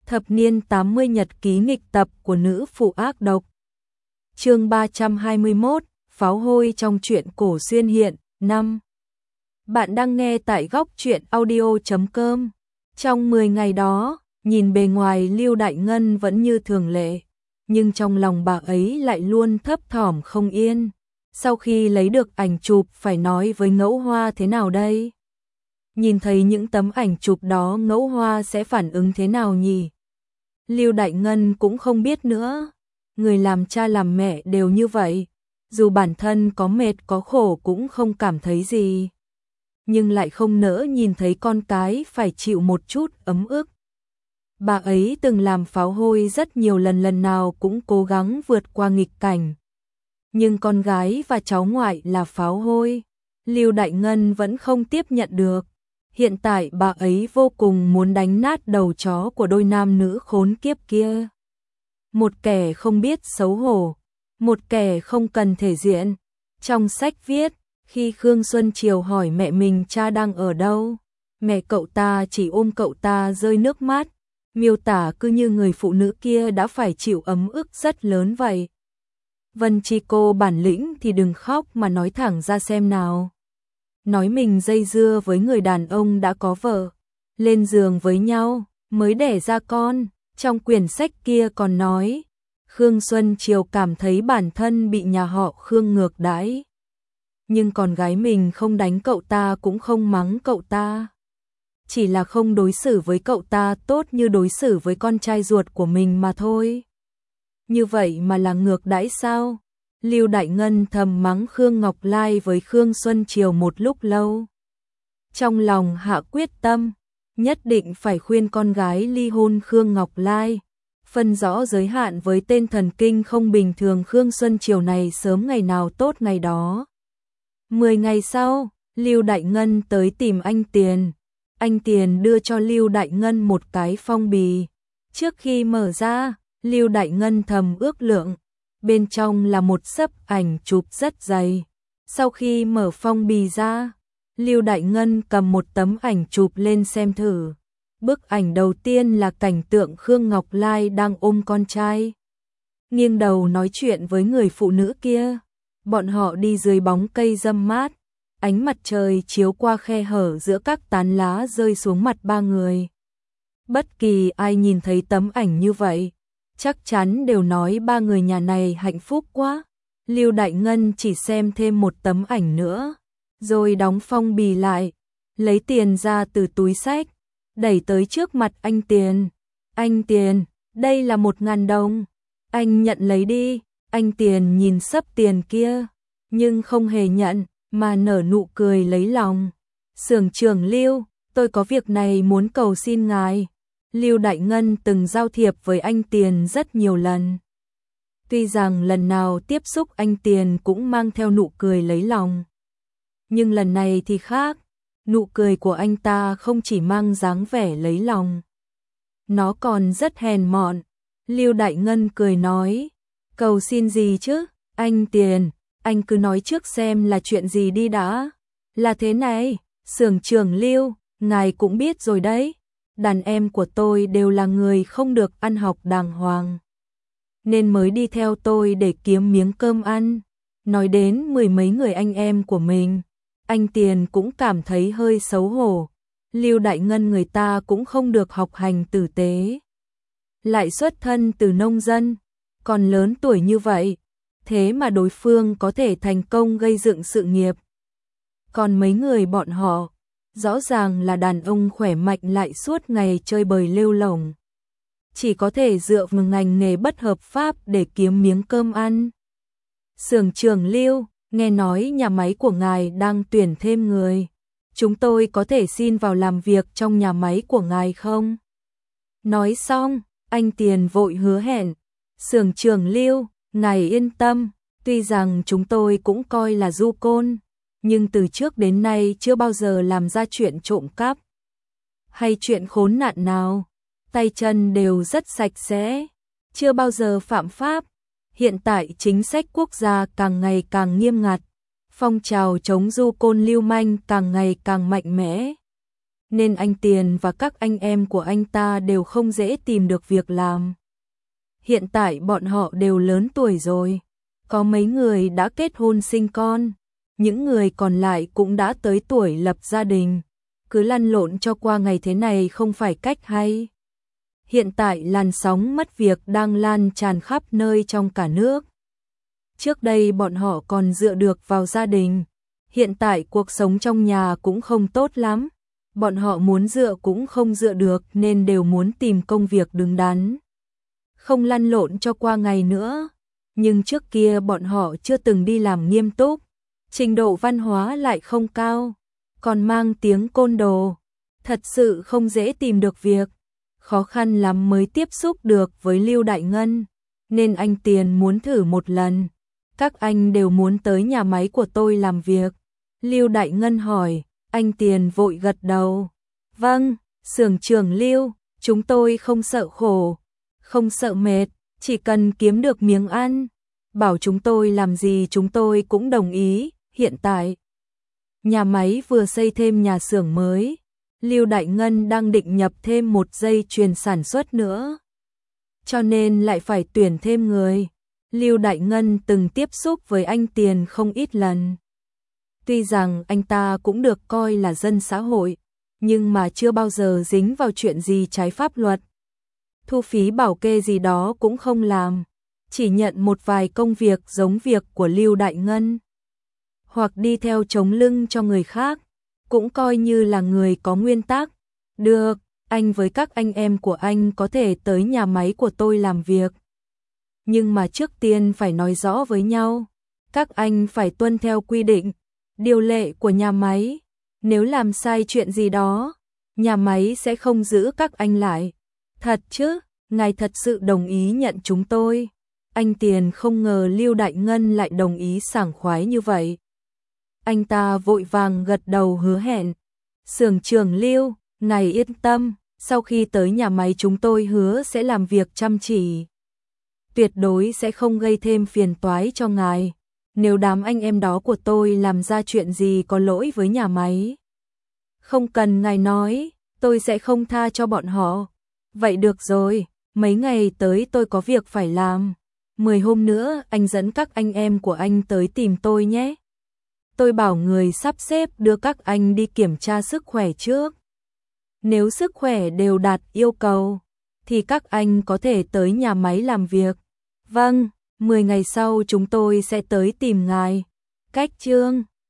Thập niên 80 nhật ký nghịch tập của nữ phụ ác độc. Chương 321, pháo hôi trong truyện cổ xuyên hiện, 5. Bạn đang nghe tại góc truyện audio.com. Trong 10 ngày đó, nhìn bề ngoài Lưu Đại Ngân vẫn như thường lệ, nhưng trong lòng bà ấy lại luôn thấp thỏm không yên. Sau khi lấy được ảnh chụp phải nói với Ngẫu Hoa thế nào đây? Nhìn thấy những tấm ảnh chụp đó Ngẫu Hoa sẽ phản ứng thế nào nhỉ? Lưu Đại Ngân cũng không biết nữa. Người làm cha làm mẹ đều như vậy, dù bản thân có mệt có khổ cũng không cảm thấy gì, nhưng lại không nỡ nhìn thấy con cái phải chịu một chút ấm ức. Bà ấy từng làm pháo hôi rất nhiều lần, lần nào cũng cố gắng vượt qua nghịch cảnh. Nhưng con gái và cháu ngoại là pháo hôi, Lưu Đại Ngân vẫn không tiếp nhận được. Hiện tại bà ấy vô cùng muốn đánh nát đầu chó của đôi nam nữ khốn kiếp kia. Một kẻ không biết xấu hổ, một kẻ không cần thể diện. Trong sách viết, khi Khương Xuân Triều hỏi mẹ mình cha đang ở đâu, mẹ cậu ta chỉ ôm cậu ta rơi nước mắt, miêu tả cứ như người phụ nữ kia đã phải chịu ấm ức rất lớn vậy. Vân Chi cô bản lĩnh thì đừng khóc mà nói thẳng ra xem nào. Nói mình dây dưa với người đàn ông đã có vợ, lên giường với nhau, mới đẻ ra con. Trong quyển sách kia còn nói, Khương Xuân Triều cảm thấy bản thân bị nhà họ Khương ngược đãi. Nhưng con gái mình không đánh cậu ta cũng không mắng cậu ta. Chỉ là không đối xử với cậu ta tốt như đối xử với con trai ruột của mình mà thôi. Như vậy mà là ngược đãi sao? Lưu Đại Ngân thầm mắng Khương Ngọc Lai với Khương Xuân Triều một lúc lâu. Trong lòng hạ quyết tâm, nhất định phải khuyên con gái ly hôn Khương Ngọc Lai, phân rõ giới hạn với tên thần kinh không bình thường Khương Xuân Triều này sớm ngày nào tốt ngày đó. 10 ngày sau, Lưu Đại Ngân tới tìm anh Tiền. Anh Tiền đưa cho Lưu Đại Ngân một cái phong bì. Trước khi mở ra, Lưu Đại Ngân thầm ước lượng. Bên trong là một xấp ảnh chụp rất dày. Sau khi mở phong bì ra, Lưu Đại Ngân cầm một tấm ảnh chụp lên xem thử. Bức ảnh đầu tiên là cảnh tượng Khương Ngọc Lai đang ôm con trai, nghiêng đầu nói chuyện với người phụ nữ kia. Bọn họ đi dưới bóng cây râm mát, ánh mặt trời chiếu qua khe hở giữa các tán lá rơi xuống mặt ba người. Bất kỳ ai nhìn thấy tấm ảnh như vậy, chắc chắn đều nói ba người nhà này hạnh phúc quá. Lưu Đại Ngân chỉ xem thêm một tấm ảnh nữa, rồi đóng phong bì lại, lấy tiền ra từ túi xách, đẩy tới trước mặt anh Tiền. Anh Tiền, đây là 1.000 đồng, anh nhận lấy đi. Anh Tiền nhìn xấp tiền kia, nhưng không hề nhận, mà nở nụ cười lấy lòng. Xưởng trưởng Lưu, tôi có việc này muốn cầu xin ngài. Lưu Đại Ngân từng giao thiệp với anh Tiền rất nhiều lần. Tuy rằng lần nào tiếp xúc anh Tiền cũng mang theo nụ cười lấy lòng, nhưng lần này thì khác. Nụ cười của anh ta không chỉ mang dáng vẻ lấy lòng, nó còn rất hèn mọn. Lưu Đại Ngân cười nói, cầu xin gì chứ, anh Tiền, anh cứ nói trước xem là chuyện gì đi đã. Là thế này, xưởng trưởng Lưu, ngài cũng biết rồi đấy, đàn em của tôi đều là người không được ăn học đàng hoàng, nên mới đi theo tôi để kiếm miếng cơm ăn. Nói đến 10 mấy người anh em của mình, anh Tiền cũng cảm thấy hơi xấu hổ. Lưu Đại Ngân người ta cũng không được học hành tử tế, lại xuất thân từ nông dân, còn lớn tuổi như vậy, thế mà đối phương có thể thành công gây dựng sự nghiệp. Còn mấy người bọn họ, rõ ràng là đàn ông khỏe mạnh lại suốt ngày chơi bời lêu lổng, chỉ có thể dựa vào ngành nghề bất hợp pháp để kiếm miếng cơm ăn. Xưởng trưởng Lưu, nghe nói nhà máy của ngài đang tuyển thêm người, chúng tôi có thể xin vào làm việc trong nhà máy của ngài không? Nói xong, anh Tiền vội hứa hẹn, xưởng trưởng Lưu, ngài yên tâm, tuy rằng chúng tôi cũng coi là du côn, nhưng từ trước đến nay chưa bao giờ làm ra chuyện trộm cắp hay chuyện khốn nạn nào, tay chân đều rất sạch sẽ, chưa bao giờ phạm pháp. Hiện tại chính sách quốc gia càng ngày càng nghiêm ngặt, phong trào chống du côn lưu manh càng ngày càng mạnh mẽ, nên anh Tiền và các anh em của anh ta đều không dễ tìm được việc làm. Hiện tại bọn họ đều lớn tuổi rồi, có mấy người đã kết hôn sinh con, những người còn lại cũng đã tới tuổi lập gia đình, cứ lăn lộn cho qua ngày thế này không phải cách hay. Hiện tại làn sóng mất việc đang lan tràn khắp nơi trong cả nước. Trước đây bọn họ còn dựa được vào gia đình, hiện tại cuộc sống trong nhà cũng không tốt lắm, bọn họ muốn dựa cũng không dựa được nên đều muốn tìm công việc đứng đắn, không lăn lộn cho qua ngày nữa. Nhưng trước kia bọn họ chưa từng đi làm nghiêm túc, trình độ văn hóa lại không cao, còn mang tiếng côn đồ, thật sự không dễ tìm được việc, khó khăn lắm mới tiếp xúc được với Lưu Đại Ngân, nên anh Tiền muốn thử một lần. Các anh đều muốn tới nhà máy của tôi làm việc. Lưu Đại Ngân hỏi, anh Tiền vội gật đầu. Vâng, xưởng trưởng Lưu, chúng tôi không sợ khổ, không sợ mệt, chỉ cần kiếm được miếng ăn. Bảo chúng tôi làm gì chúng tôi cũng đồng ý. Hiện tại, nhà máy vừa xây thêm nhà xưởng mới, Lưu Đại Ngân đang định nhập thêm một dây chuyền sản xuất nữa, cho nên lại phải tuyển thêm người. Lưu Đại Ngân từng tiếp xúc với anh Tiền không ít lần. Tuy rằng anh ta cũng được coi là dân xã hội, nhưng mà chưa bao giờ dính vào chuyện gì trái pháp luật. Thu phí bảo kê gì đó cũng không làm, chỉ nhận một vài công việc giống việc của Lưu Đại Ngân, hoặc đi theo chống lưng cho người khác, cũng coi như là người có nguyên tắc. Được, anh với các anh em của anh có thể tới nhà máy của tôi làm việc. Nhưng mà trước tiên phải nói rõ với nhau, các anh phải tuân theo quy định, điều lệ của nhà máy. Nếu làm sai chuyện gì đó, nhà máy sẽ không giữ các anh lại. Thật chứ, ngài thật sự đồng ý nhận chúng tôi? Anh Tiền không ngờ Lưu Đại Ngân lại đồng ý sảng khoái như vậy. Anh ta vội vàng gật đầu hứa hẹn. Xưởng trưởng Lưu, ngài yên tâm, sau khi tới nhà máy chúng tôi hứa sẽ làm việc chăm chỉ, tuyệt đối sẽ không gây thêm phiền toái cho ngài. Nếu đám anh em đó của tôi làm ra chuyện gì có lỗi với nhà máy, không cần ngài nói, tôi sẽ không tha cho bọn họ. Vậy được rồi, mấy ngày tới tôi có việc phải làm. 10 hôm nữa anh dẫn các anh em của anh tới tìm tôi nhé. Tôi bảo người sắp xếp đưa các anh đi kiểm tra sức khỏe trước. Nếu sức khỏe đều đạt yêu cầu, thì các anh có thể tới nhà máy làm việc. Vâng, 10 ngày sau chúng tôi sẽ tới tìm ngài. Cách chương